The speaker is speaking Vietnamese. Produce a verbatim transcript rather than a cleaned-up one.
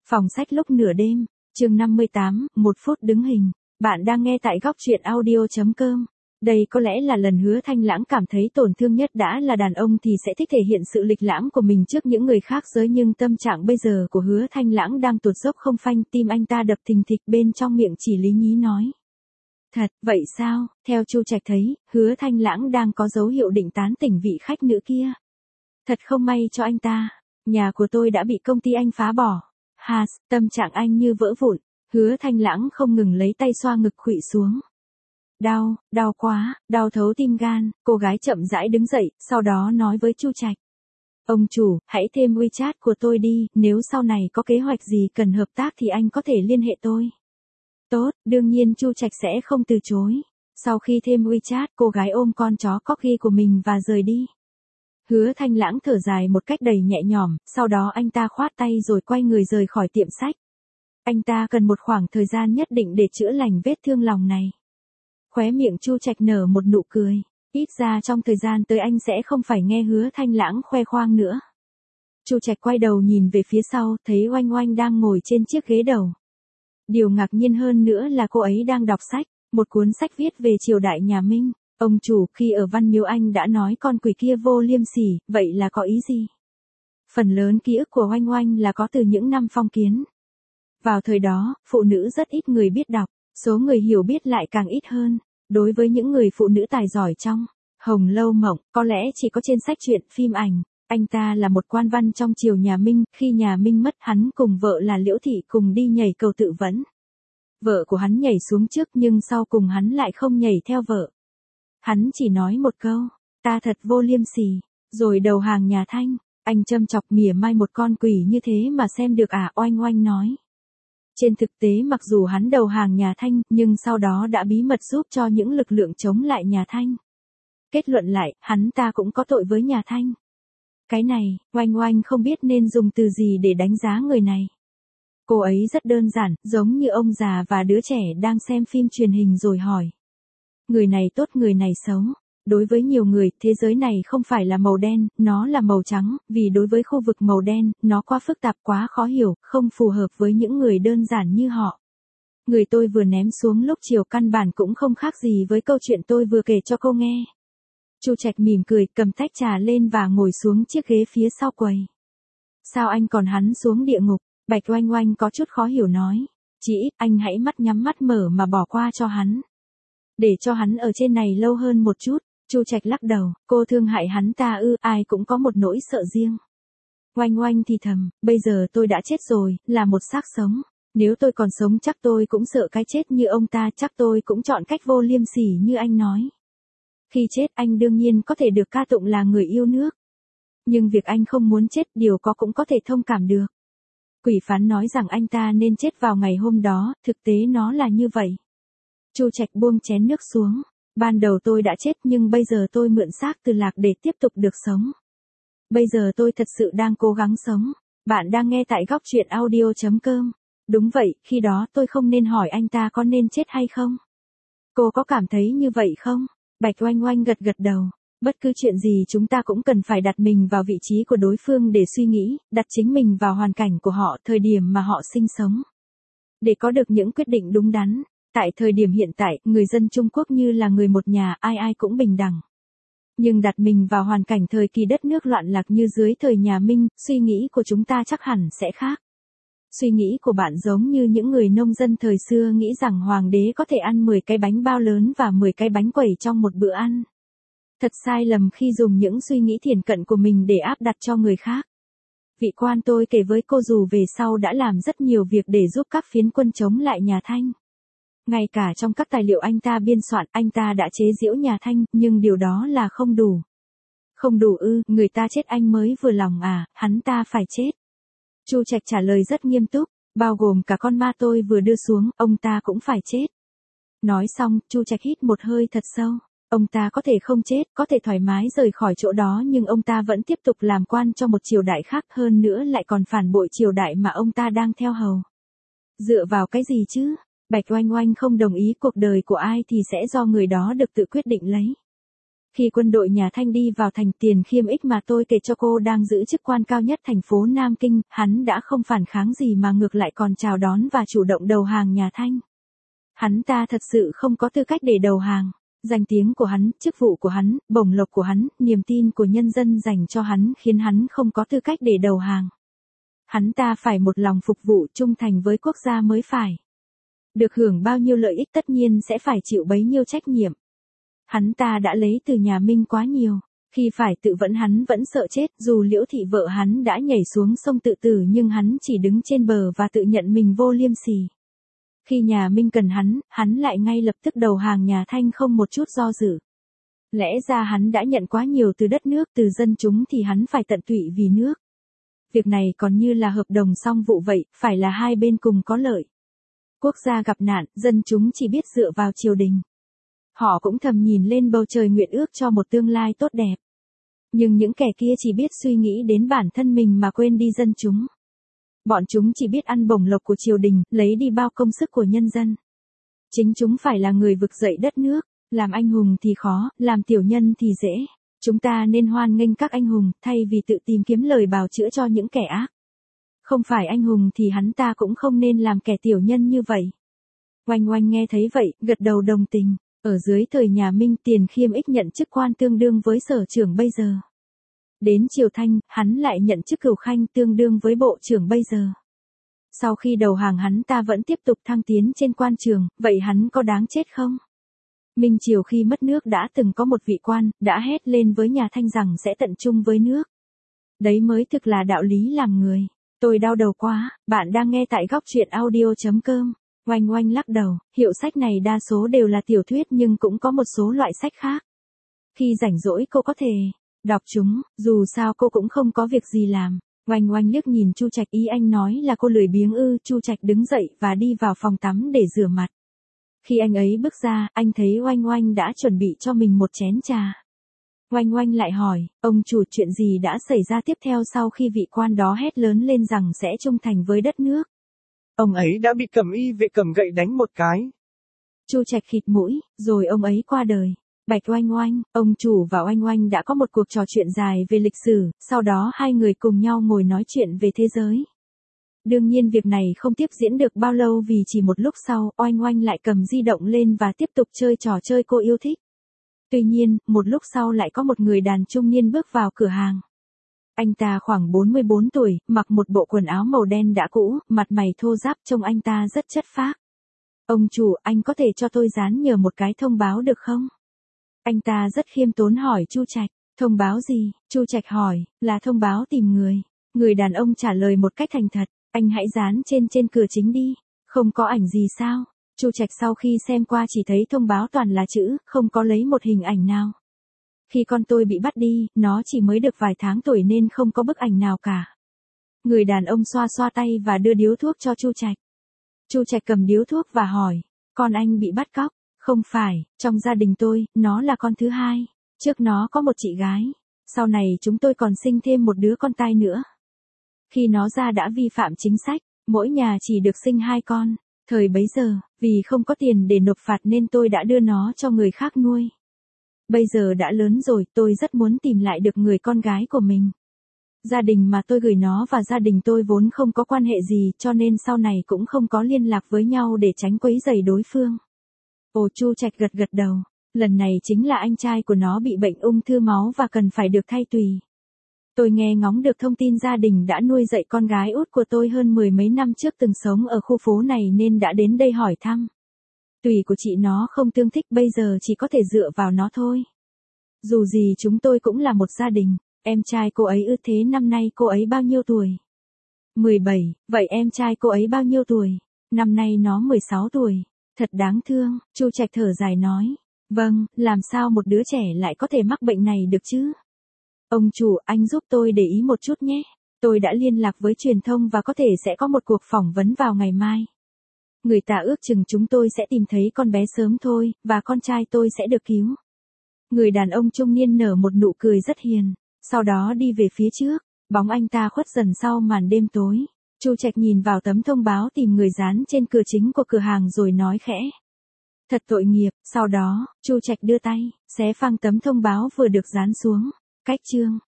Phòng sách lúc nửa đêm, chương năm mươi tám, một phút đứng hình. Bạn đang nghe tại góc truyện audio chấm com. Đây có lẽ là lần Hứa Thanh Lãng cảm thấy tổn thương nhất. Đã là đàn ông thì sẽ thích thể hiện sự lịch lãm của mình trước những người khác giới, nhưng tâm trạng bây giờ của Hứa Thanh Lãng đang tuột dốc không phanh, tim anh ta đập thình thịch, bên trong miệng chỉ lý nhí nói. Thật, vậy sao? Theo Chu Trạch thấy, Hứa Thanh Lãng đang có dấu hiệu định tán tỉnh vị khách nữ kia. Thật không may cho anh ta, nhà của tôi đã bị công ty anh phá bỏ. Hạt, tâm trạng anh như vỡ vụn. Hứa Thanh Lãng không ngừng lấy tay xoa ngực khuỵu xuống. Đau, đau quá, đau thấu tim gan. Cô gái chậm rãi đứng dậy, sau đó nói với Chu Trạch. Ông chủ, hãy thêm WeChat của tôi đi, nếu sau này có kế hoạch gì cần hợp tác thì anh có thể liên hệ tôi. Tốt, đương nhiên Chu Trạch sẽ không từ chối. Sau khi thêm WeChat, cô gái ôm con chó Corgi của mình và rời đi. Hứa Thanh Lãng thở dài một cách đầy nhẹ nhõm, sau đó anh ta khoát tay rồi quay người rời khỏi tiệm sách. Anh ta cần một khoảng thời gian nhất định để chữa lành vết thương lòng này. Khóe miệng Chu Trạch nở một nụ cười, ít ra trong thời gian tới anh sẽ không phải nghe Hứa Thanh Lãng khoe khoang nữa. Chu Trạch quay đầu nhìn về phía sau, thấy Oanh Oanh đang ngồi trên chiếc ghế đầu. Điều ngạc nhiên hơn nữa là cô ấy đang đọc sách, một cuốn sách viết về triều đại nhà Minh. Ông chủ, khi ở Văn Miếu anh đã nói con quỷ kia vô liêm sỉ, vậy là có ý gì? Phần lớn ký ức của Oanh Oanh là có từ những năm phong kiến. Vào thời đó, phụ nữ rất ít người biết đọc, số người hiểu biết lại càng ít hơn. Đối với những người phụ nữ tài giỏi trong Hồng Lâu Mộng, có lẽ chỉ có trên sách truyện, phim ảnh. Anh ta là một quan văn trong triều nhà Minh, khi nhà Minh mất, hắn cùng vợ là Liễu Thị cùng đi nhảy cầu tự vẫn. Vợ của hắn nhảy xuống trước nhưng sau cùng hắn lại không nhảy theo vợ. Hắn chỉ nói một câu, ta thật vô liêm sỉ, rồi đầu hàng nhà Thanh. Anh châm chọc mỉa mai một con quỷ như thế mà xem được à? Oanh Oanh nói. Trên thực tế mặc dù hắn đầu hàng nhà Thanh, nhưng sau đó đã bí mật giúp cho những lực lượng chống lại nhà Thanh. Kết luận lại, hắn ta cũng có tội với nhà Thanh. Cái này, Oanh Oanh không biết nên dùng từ gì để đánh giá người này. Cô ấy rất đơn giản, giống như ông già và đứa trẻ đang xem phim truyền hình rồi hỏi. Người này tốt, người này xấu. Đối với nhiều người, thế giới này không phải là màu đen, nó là màu trắng, vì đối với khu vực màu đen, nó quá phức tạp, quá khó hiểu, không phù hợp với những người đơn giản như họ. Người tôi vừa ném xuống lúc chiều căn bản cũng không khác gì với câu chuyện tôi vừa kể cho cô nghe. Chu Trạch mỉm cười, cầm tách trà lên và ngồi xuống chiếc ghế phía sau quầy. Sao anh còn hắn xuống địa ngục? Bạch Oanh Oanh có chút khó hiểu nói. Chỉ ít anh hãy mắt nhắm mắt mở mà bỏ qua cho hắn. Để cho hắn ở trên này lâu hơn một chút. Chu Trạch lắc đầu, cô thương hại hắn ta ư? Ai cũng có một nỗi sợ riêng. Oanh Oanh thì thầm, bây giờ tôi đã chết rồi, là một xác sống. Nếu tôi còn sống chắc tôi cũng sợ cái chết như ông ta, chắc tôi cũng chọn cách vô liêm sỉ như anh nói. Khi chết anh đương nhiên có thể được ca tụng là người yêu nước. Nhưng việc anh không muốn chết, điều có cũng có thể thông cảm được. Quỷ phán nói rằng anh ta nên chết vào ngày hôm đó, thực tế nó là như vậy. Chu Trạch buông chén nước xuống. Ban đầu tôi đã chết nhưng bây giờ tôi mượn xác từ lạc để tiếp tục được sống. Bây giờ tôi thật sự đang cố gắng sống. Bạn đang nghe tại góc truyện audio chấm com. Đúng vậy, khi đó tôi không nên hỏi anh ta có nên chết hay không. Cô có cảm thấy như vậy không? Bạch Oanh Oanh gật gật đầu. Bất cứ chuyện gì chúng ta cũng cần phải đặt mình vào vị trí của đối phương để suy nghĩ, đặt chính mình vào hoàn cảnh của họ, thời điểm mà họ sinh sống. Để có được những quyết định đúng đắn. Tại thời điểm hiện tại, người dân Trung Quốc như là người một nhà, ai ai cũng bình đẳng. Nhưng đặt mình vào hoàn cảnh thời kỳ đất nước loạn lạc như dưới thời nhà Minh, suy nghĩ của chúng ta chắc hẳn sẽ khác. Suy nghĩ của bạn giống như những người nông dân thời xưa nghĩ rằng hoàng đế có thể ăn mười cái bánh bao lớn và mười cái bánh quẩy trong một bữa ăn. Thật sai lầm khi dùng những suy nghĩ thiển cận của mình để áp đặt cho người khác. Vị quan tôi kể với cô dù về sau đã làm rất nhiều việc để giúp các phiến quân chống lại nhà Thanh. Ngay cả trong các tài liệu anh ta biên soạn, anh ta đã chế giễu nhà Thanh, nhưng điều đó là không đủ. Không đủ ư? Người ta chết anh mới vừa lòng à? Hắn ta phải chết. Chu Trạch trả lời rất nghiêm túc, bao gồm cả con ma tôi vừa đưa xuống, ông ta cũng phải chết. Nói xong, Chu Trạch hít một hơi thật sâu. Ông ta có thể không chết, có thể thoải mái rời khỏi chỗ đó, nhưng ông ta vẫn tiếp tục làm quan cho một triều đại khác, hơn nữa lại còn phản bội triều đại mà ông ta đang theo hầu. Dựa vào cái gì chứ? Bạch Oanh Oanh không đồng ý, cuộc đời của ai thì sẽ do người đó được tự quyết định lấy. Khi quân đội nhà Thanh đi vào thành Tiền Khiêm Ích mà tôi kể cho cô đang giữ chức quan cao nhất thành phố Nam Kinh, hắn đã không phản kháng gì mà ngược lại còn chào đón và chủ động đầu hàng nhà Thanh. Hắn ta thật sự không có tư cách để đầu hàng. Danh tiếng của hắn, chức vụ của hắn, bổng lộc của hắn, niềm tin của nhân dân dành cho hắn khiến hắn không có tư cách để đầu hàng. Hắn ta phải một lòng phục vụ trung thành với quốc gia mới phải. Được hưởng bao nhiêu lợi ích tất nhiên sẽ phải chịu bấy nhiêu trách nhiệm. Hắn ta đã lấy từ nhà Minh quá nhiều, khi phải tự vẫn hắn vẫn sợ chết, dù Liễu Thị vợ hắn đã nhảy xuống sông tự tử nhưng hắn chỉ đứng trên bờ và tự nhận mình vô liêm sỉ. Khi nhà Minh cần hắn, hắn lại ngay lập tức đầu hàng nhà Thanh không một chút do dự. Lẽ ra hắn đã nhận quá nhiều từ đất nước, từ dân chúng thì hắn phải tận tụy vì nước. Việc này còn như là hợp đồng song vụ vậy, phải là hai bên cùng có lợi. Quốc gia gặp nạn, dân chúng chỉ biết dựa vào triều đình. Họ cũng thầm nhìn lên bầu trời nguyện ước cho một tương lai tốt đẹp. Nhưng những kẻ kia chỉ biết suy nghĩ đến bản thân mình mà quên đi dân chúng. Bọn chúng chỉ biết ăn bổng lộc của triều đình, lấy đi bao công sức của nhân dân. Chính chúng phải là người vực dậy đất nước, làm anh hùng thì khó, làm tiểu nhân thì dễ. Chúng ta nên hoan nghênh các anh hùng, thay vì tự tìm kiếm lời bào chữa cho những kẻ ác. Không phải anh hùng thì hắn ta cũng không nên làm kẻ tiểu nhân như vậy. Oanh Oanh nghe thấy vậy, gật đầu đồng tình. Ở dưới thời nhà Minh, Tiền Khiêm Ích nhận chức quan tương đương với sở trưởng bây giờ. Đến triều Thanh, hắn lại nhận chức cửu khanh tương đương với bộ trưởng bây giờ. Sau khi đầu hàng hắn ta vẫn tiếp tục thăng tiến trên quan trường, vậy hắn có đáng chết không? Minh triều khi mất nước đã từng có một vị quan, đã hét lên với nhà Thanh rằng sẽ tận chung với nước. Đấy mới thực là đạo lý làm người. Tôi đau đầu quá, bạn đang nghe tại góc truyện audio chấm com. Oanh Oanh lắc đầu, hiệu sách này đa số đều là tiểu thuyết nhưng cũng có một số loại sách khác. Khi rảnh rỗi cô có thể đọc chúng, dù sao cô cũng không có việc gì làm. Oanh Oanh liếc nhìn Chu Trạch, ý anh nói là cô lười biếng ư? Chu Trạch đứng dậy và đi vào phòng tắm để rửa mặt. Khi anh ấy bước ra, anh thấy Oanh Oanh đã chuẩn bị cho mình một chén trà. Oanh Oanh lại hỏi, ông chủ, chuyện gì đã xảy ra tiếp theo sau khi vị quan đó hét lớn lên rằng sẽ trung thành với đất nước? Ông ấy đã bị cầm y vệ cầm gậy đánh một cái. Chu Trạch khịt mũi, rồi ông ấy qua đời. Bạch Oanh Oanh, ông chủ và Oanh Oanh đã có một cuộc trò chuyện dài về lịch sử, sau đó hai người cùng nhau ngồi nói chuyện về thế giới. Đương nhiên việc này không tiếp diễn được bao lâu vì chỉ một lúc sau, Oanh Oanh lại cầm di động lên và tiếp tục chơi trò chơi cô yêu thích. Tuy nhiên, một lúc sau lại có một người đàn trung niên bước vào cửa hàng. Anh ta khoảng bốn mươi bốn tuổi, mặc một bộ quần áo màu đen đã cũ, mặt mày thô ráp, trông anh ta rất chất phác. Ông chủ, anh có thể cho tôi dán nhờ một cái thông báo được không? Anh ta rất khiêm tốn hỏi Chu Trạch. Thông báo gì? Chu Trạch hỏi, là thông báo tìm người. Người đàn ông trả lời một cách thành thật, anh hãy dán trên trên cửa chính đi. Không có ảnh gì sao? Chu Trạch sau khi xem qua chỉ thấy thông báo toàn là chữ, không có lấy một hình ảnh nào. Khi con tôi bị bắt đi, nó chỉ mới được vài tháng tuổi nên không có bức ảnh nào cả. Người đàn ông xoa xoa tay và đưa điếu thuốc cho Chu Trạch. Chu Trạch cầm điếu thuốc và hỏi, con anh bị bắt cóc? Không phải, trong gia đình tôi, nó là con thứ hai. Trước nó có một chị gái. Sau này chúng tôi còn sinh thêm một đứa con trai nữa. Khi nó ra đã vi phạm chính sách, mỗi nhà chỉ được sinh hai con. Thời bấy giờ, vì không có tiền để nộp phạt nên tôi đã đưa nó cho người khác nuôi. Bây giờ đã lớn rồi, tôi rất muốn tìm lại được người con gái của mình. Gia đình mà tôi gửi nó và gia đình tôi vốn không có quan hệ gì, cho nên sau này cũng không có liên lạc với nhau để tránh quấy rầy đối phương. Ồ, Chu Trạch gật gật đầu. Lần này chính là anh trai của nó bị bệnh ung thư máu và cần phải được thay tùy. Tôi nghe ngóng được thông tin gia đình đã nuôi dạy con gái út của tôi hơn mười mấy năm trước từng sống ở khu phố này nên đã đến đây hỏi thăm. Tùy của chị nó không tương thích, bây giờ chỉ có thể dựa vào nó thôi. Dù gì chúng tôi cũng là một gia đình. Em trai cô ấy ư? Thế năm nay cô ấy bao nhiêu tuổi? mười bảy, vậy em trai cô ấy bao nhiêu tuổi? Năm nay nó mười sáu tuổi. Thật đáng thương, Chu Trạch thở dài nói. Vâng, làm sao một đứa trẻ lại có thể mắc bệnh này được chứ? Ông chủ, anh giúp tôi để ý một chút nhé. Tôi đã liên lạc với truyền thông và có thể sẽ có một cuộc phỏng vấn vào ngày mai. Người ta ước chừng chúng tôi sẽ tìm thấy con bé sớm thôi, và con trai tôi sẽ được cứu. Người đàn ông trung niên nở một nụ cười rất hiền, sau đó đi về phía trước, bóng anh ta khuất dần sau màn đêm tối. Chu Trạch nhìn vào tấm thông báo tìm người dán trên cửa chính của cửa hàng rồi nói khẽ. Thật tội nghiệp, sau đó, Chu Trạch đưa tay, xé phăng tấm thông báo vừa được dán xuống. Cách chương